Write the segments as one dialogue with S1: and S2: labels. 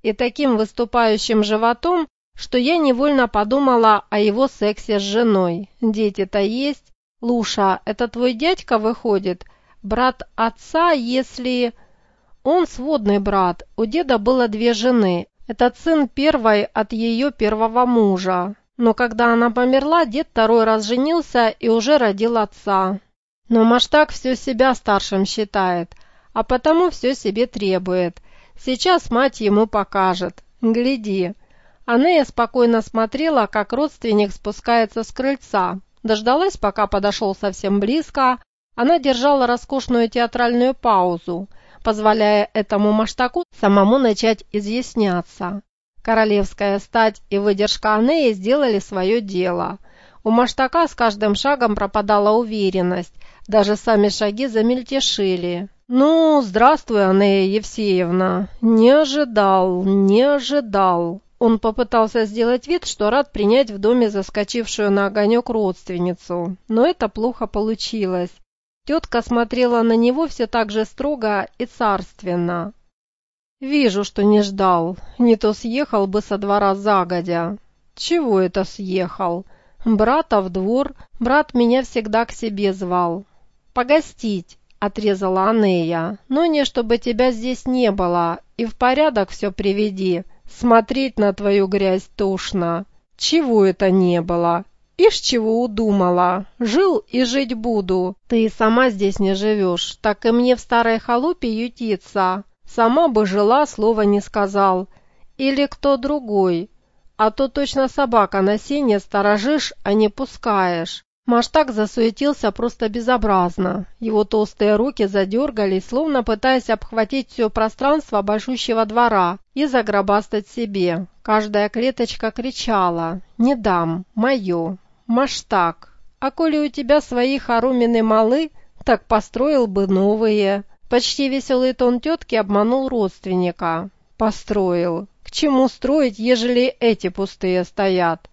S1: и таким выступающим животом, что я невольно подумала о его сексе с женой. Дети-то есть. Луша, это твой дядька выходит? Брат отца, если... Он сводный брат. У деда было 2 жены. Этот сын первой от ее первого мужа. Но когда она померла, дед 2-й раз женился и уже родил отца. Но Маштак все себя старшим считает, а потому все себе требует. Сейчас мать ему покажет. Гляди. Анея спокойно смотрела, как родственник спускается с крыльца. Дождалась, пока подошел совсем близко. Она держала роскошную театральную паузу, позволяя этому Маштаку самому начать изъясняться. Королевская стать и выдержка Анеи сделали свое дело. У Маштака с каждым шагом пропадала уверенность, даже сами шаги замельтешили. «Ну, здравствуй, Анея Евсеевна. Не ожидал». Он попытался сделать вид, что рад принять в доме заскочившую на огонек родственницу, но это плохо получилось. Тетка смотрела на него все так же строго и царственно. «Вижу, что не ждал. Не то съехал бы со двора загодя». «Чего это съехал? Брата в двор. Брат меня всегда к себе звал». «Погостить», — отрезала Анея. «Но не чтобы тебя здесь не было. И в порядок все приведи. Смотреть на твою грязь тошно». «Чего это не было? Ишь, чего удумала. Жил и жить буду. Ты и сама здесь не живешь, так и мне в старой халупе ютиться. Сама бы жила, слова не сказал. Или кто другой. А то точно собака на сене сторожишь, а не пускаешь». Маштак засуетился просто безобразно. Его толстые руки задергались, словно пытаясь обхватить все пространство большущего двора и загробастать себе. Каждая клеточка кричала: «Не дам, мое, Маштак, а коли у тебя свои хоромины малы, так построил бы новые». Почти веселый тон тетки обманул родственника. «Построил. К чему строить, ежели эти пустые стоят?»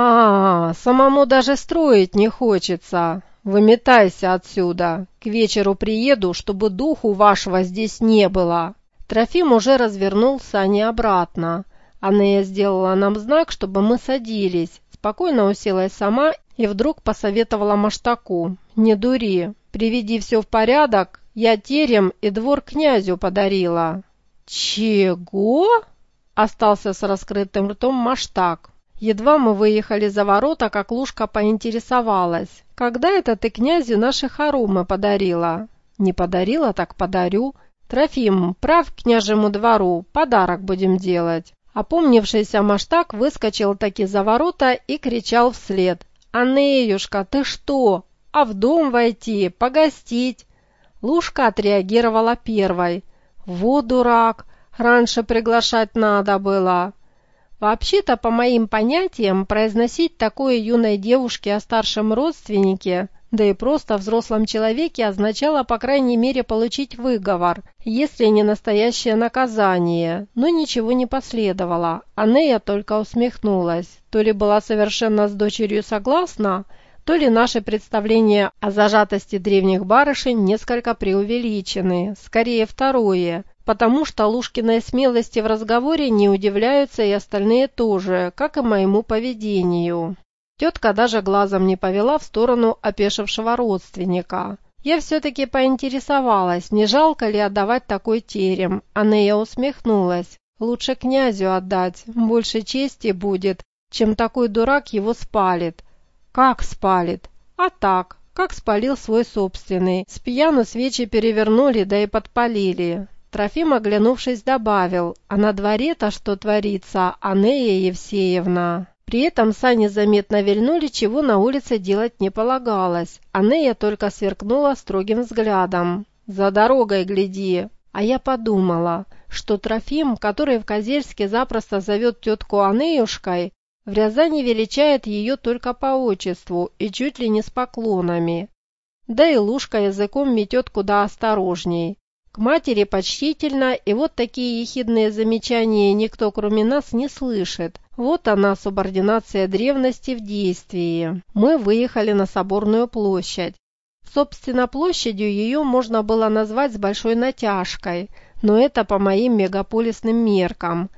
S1: Самому даже строить не хочется. Выметайся отсюда. К вечеру приеду, чтобы духу вашего здесь не было». Трофим уже развернул сани обратно. Анея сделала нам знак, чтобы мы садились. Спокойно уселась сама и вдруг посоветовала Маштаку: «Не дури, приведи все в порядок. Я терем и двор князю подарила». «Чего?» – остался с раскрытым ртом Маштак. Едва мы выехали за ворота, как Лушка поинтересовалась: «Когда это ты князю наши хоромы подарила?» «Не подарила, так подарю. Трофим, прав к княжему двору, подарок будем делать». Опомнившийся Маштак выскочил таки за ворота и кричал вслед: «Анеюшка, ты что? А в дом войти, погостить?» Лушка отреагировала первой: «Вот дурак, раньше приглашать надо было». Вообще-то, по моим понятиям, произносить такое юной девушке о старшем родственнике, да и просто взрослом человеке, означало, по крайней мере, получить выговор, если не настоящее наказание. Но ничего не последовало. Анея только усмехнулась. То ли была совершенно с дочерью согласна, то ли наши представления о зажатости древних барышень несколько преувеличены. Скорее второе. Потому что Лушкиной смелости в разговоре не удивляются и остальные тоже, как и моему поведению. Тетка даже глазом не повела в сторону опешившего родственника. Я все-таки поинтересовалась, не жалко ли отдавать такой терем. Анея усмехнулась. «Лучше князю отдать, больше чести будет, чем такой дурак его спалит». «Как спалит?» «А так, как спалил свой собственный. С пьяну свечи перевернули, да и подпалили». Трофим, оглянувшись, добавил: «А на дворе-то что творится, Анея Евсеевна?» При этом сани заметно вильнули, чего на улице делать не полагалось. Анея только сверкнула строгим взглядом: «За дорогой гляди». А я подумала, что Трофим, который в Козельске запросто зовет тетку Анеюшкой, в Рязани величает ее только по отчеству и чуть ли не с поклонами. Да и Лушка языком метет куда осторожней. К матери почтительно, и вот такие ехидные замечания никто, кроме нас, не слышит. Вот она, субординация древности в действии. Мы выехали на Соборную площадь. Собственно, площадью ее можно было назвать с большой натяжкой, но это по моим мегаполисным меркам.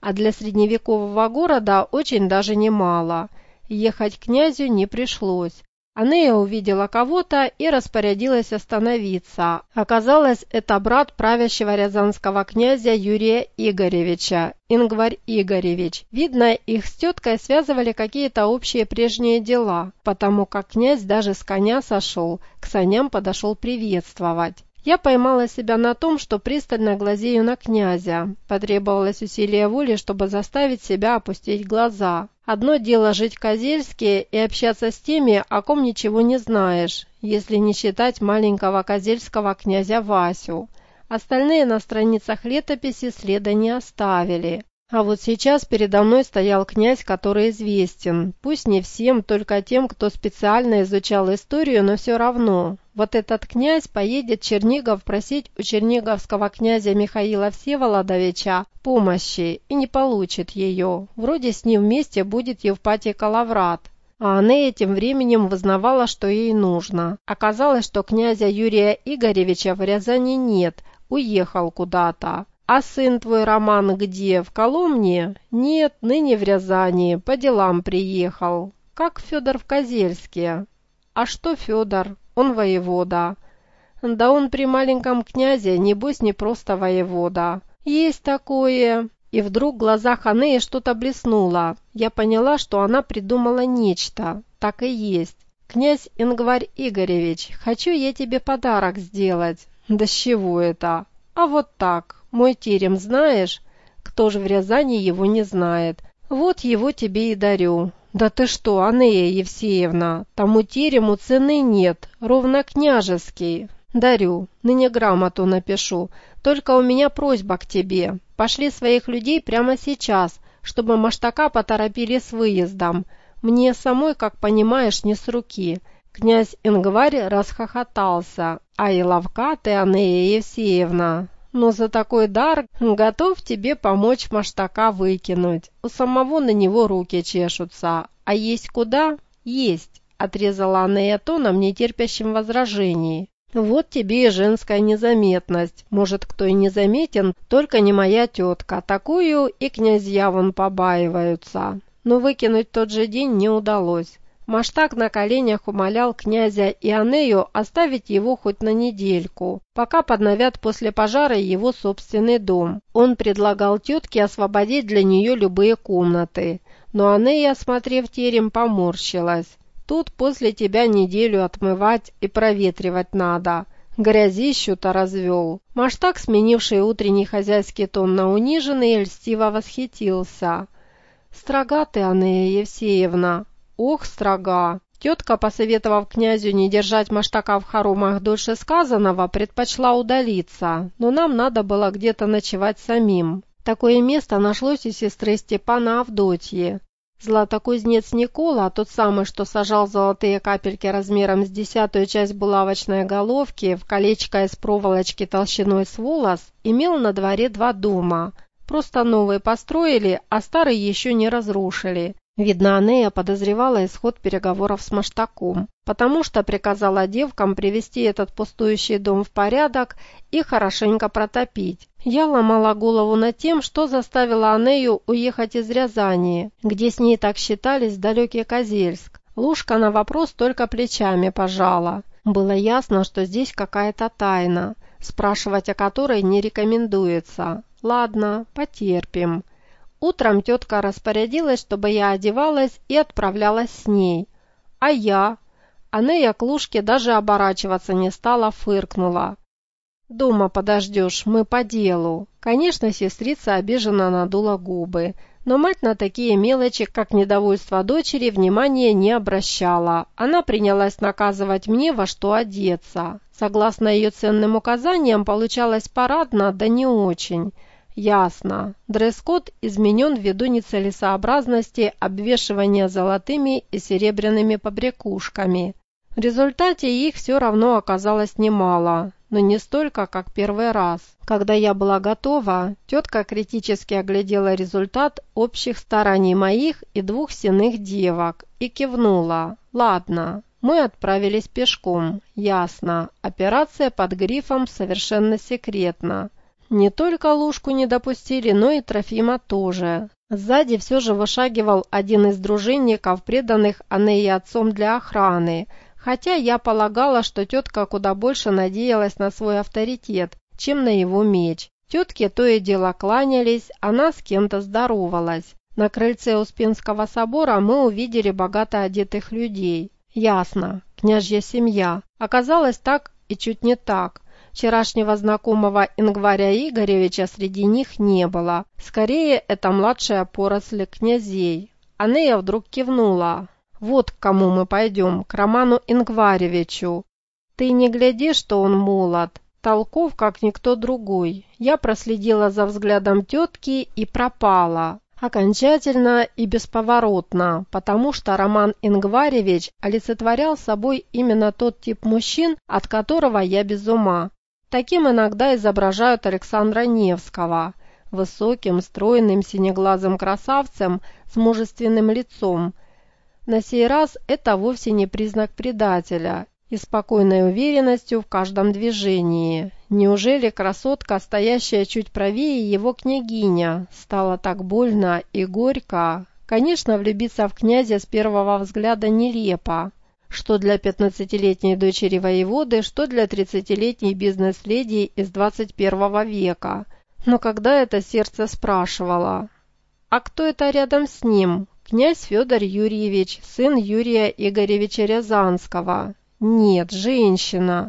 S1: а для средневекового города очень даже немало. Ехать к князю не пришлось. Анея увидела кого-то и распорядилась остановиться. Оказалось, это брат правящего рязанского князя Юрия Игоревича, Ингварь Игоревич. Видно, их с теткой связывали какие-то общие прежние дела, потому как князь даже с коня сошел, к саням подошел приветствовать. Я поймала себя на том, что пристально глазею на князя. Потребовалось усилие воли, чтобы заставить себя опустить глаза. Одно дело жить в-Козельске и общаться с теми, о ком ничего не знаешь, если не считать маленького козельского князя Васю. Остальные на страницах летописи следа не оставили. А вот сейчас передо мной стоял князь, который известен. Пусть не всем, только тем, кто специально изучал историю, но все равно. Вот этот князь поедет в Чернигов просить у черниговского князя Михаила Всеволодовича помощи и не получит ее. Вроде с ним вместе будет Евпатий Калаврат. А Анея тем временем вызнавала, что ей нужно. Оказалось, что князя Юрия Игоревича в Рязани нет, уехал куда-то. «А сын твой, Роман, где? В Коломне?» «Нет, ныне в Рязани, по делам приехал». «Как Федор в Козельске?» «А что Федор? Он воевода». «Да он при маленьком князе, небось, не просто воевода». «Есть такое». И вдруг в глазах Анеи что-то блеснуло. Я поняла, что она придумала нечто. Так и есть. «Князь Ингварь Игоревич, хочу я тебе подарок сделать». «Да с чего это?» «А вот так. Мой терем знаешь? Кто же в Рязани его не знает? Вот его тебе и дарю». «Да ты что, Анея Евсеевна, тому терему цены нет, ровно княжеский». «Дарю, ныне грамоту напишу, только у меня просьба к тебе. Пошли своих людей прямо сейчас, чтобы Маштака поторопили с выездом. Мне самой, как понимаешь, не с руки». Князь Ингварь расхохотался. «А и ловка ты, Анея Евсеевна. Но за такой дар готов тебе помочь Маштака выкинуть. У самого на него руки чешутся. А есть куда?» «Есть», — отрезала Анея тоном, не терпящим возражений. «Вот тебе и женская незаметность. Может, кто и не заметен, только не моя тетка. Такую и князья вон побаиваются». Но выкинуть в тот же день не удалось. Маштак на коленях умолял князя и Анею оставить его хоть на недельку, пока подновят после пожара его собственный дом. Он предлагал тетке освободить для нее любые комнаты, но Анея, осмотрев терем, поморщилась. «Тут после тебя неделю отмывать и проветривать надо. Грязищу-то развел». Маштак, сменивший утренний хозяйский тон на униженный, льстиво восхитился. «Строга ты, Анея Евсеевна». «Ох, строга!» Тетка, посоветовав князю не держать Маштака в хоромах дольше сказанного, предпочла удалиться, но нам надо было где-то ночевать самим. Такое место нашлось у сестры Степана Авдотьи. Златокузнец Никола, тот самый, что сажал золотые капельки размером с 10-ю часть булавочной головки в колечко из проволочки толщиной с волос, имел на дворе 2 дома. Просто новые построили, а старый еще не разрушили. Видно, Анея подозревала исход переговоров с Маштаком, потому что приказала девкам привести этот пустующий дом в порядок и хорошенько протопить. Я ломала голову над тем, что заставило Анею уехать из Рязани, где с ней так считались в далекий Козельск. Лушка на вопрос только плечами пожала. Было ясно, что здесь какая-то тайна, спрашивать о которой не рекомендуется. Ладно, потерпим. Утром тетка распорядилась, чтобы я одевалась и отправлялась с ней. А я? Анея к Лушке даже оборачиваться не стала, фыркнула. «Дома подождешь, мы по делу». Конечно, сестрица обиженно надула губы, но мать на такие мелочи, как недовольство дочери, внимания не обращала. Она принялась наказывать мне, во что одеться. Согласно ее ценным указаниям, получалось парадно, да не очень. Ясно. Дресс-код изменен ввиду нецелесообразности обвешивания золотыми и серебряными побрякушками. В результате их все равно оказалось немало, но не столько, как первый раз. Когда я была готова, тетка критически оглядела результат общих стараний моих и 2 сенных девок и кивнула. «Ладно». Мы отправились пешком. Ясно. Операция под грифом «Совершенно секретно». Не только Лушку не допустили, но и Трофима тоже. Сзади все же вышагивал один из дружинников, преданных Анее отцом для охраны, хотя я полагала, что тетка куда больше надеялась на свой авторитет, чем на его меч. Тетки то и дело кланялись, она с кем-то здоровалась. На крыльце Успенского собора мы увидели богато одетых людей. Ясно, княжья семья. Оказалось так и чуть не так. Вчерашнего знакомого Ингваря Игоревича среди них не было. Скорее, это младшая поросль князей. Анея вдруг кивнула. «Вот к кому мы пойдем, к Роману Ингваревичу. Ты не гляди, что он молод, толков, как никто другой». Я проследила за взглядом тетки и пропала. Окончательно и бесповоротно, потому что Роман Ингваревич олицетворял собой именно тот тип мужчин, от которого я без ума. Таким иногда изображают Александра Невского, высоким, стройным, синеглазым красавцем с мужественным лицом. На сей раз это вовсе не признак предателя и спокойной уверенностью в каждом движении. Неужели красотка, стоящая чуть правее его княгиня, стала так больно и горько? Конечно, влюбиться в князя с первого взгляда нелепо. Что для 15-летней дочери воеводы, что для 30-летней бизнес-леди из 21 века. Но когда это сердце спрашивало: «А кто это рядом с ним?» Князь Федор Юрьевич, сын Юрия Игоревича Рязанского. Нет, женщина.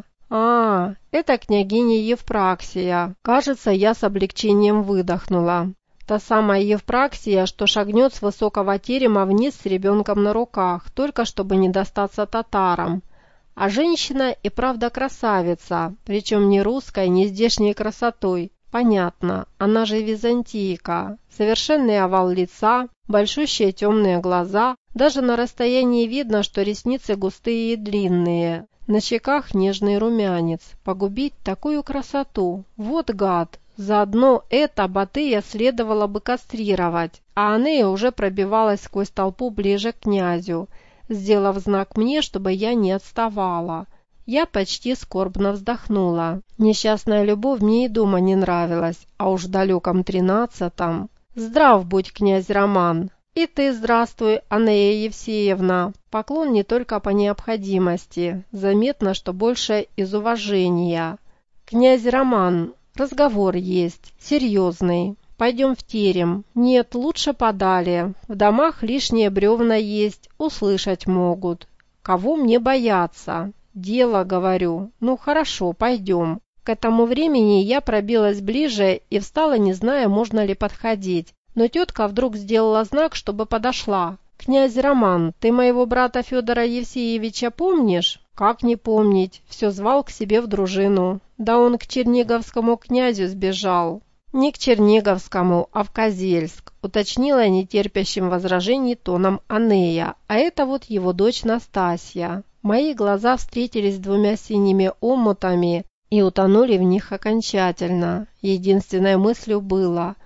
S1: Это княгиня Евпраксия. Кажется, я с облегчением выдохнула. Та самая Евпраксия, что шагнет с высокого терема вниз с ребенком на руках, только чтобы не достаться татарам. А женщина и правда красавица, причем не русской, не здешней красотой. Понятно, она же византийка. Совершенный овал лица, большущие темные глаза. Даже на расстоянии видно, что ресницы густые и длинные. На щеках нежный румянец. Погубить такую красоту. Вот гад. Заодно это Батыя следовало бы кастрировать. А Анея уже пробивалась сквозь толпу ближе к князю, сделав знак мне, чтобы я не отставала. Я почти скорбно вздохнула. Несчастная любовь мне и дома не нравилась, а уж в далеком 13-м. Здрав будь, князь Роман. И ты здравствуй, Анея Евсеевна. Поклон не только по необходимости. Заметно, что больше из уважения. Князь Роман, разговор есть, серьезный. Пойдем в терем. Нет, лучше подали. В домах лишние бревна есть, услышать могут. Кого мне бояться? Дело, говорю. Ну хорошо, пойдем. К этому времени я пробилась ближе и встала, не зная, можно ли подходить. Но тетка вдруг сделала знак, чтобы подошла. «Князь Роман, ты моего брата Федора Евсеевича помнишь?» «Как не помнить? Все звал к себе в дружину. Да он к черниговскому князю сбежал». «Не к Черниговскому, а в Козельск», уточнила нетерпящим возражений тоном Анея. «А это вот его дочь Настасья». Мои глаза встретились с двумя синими омутами и утонули в них окончательно. Единственной мыслью было: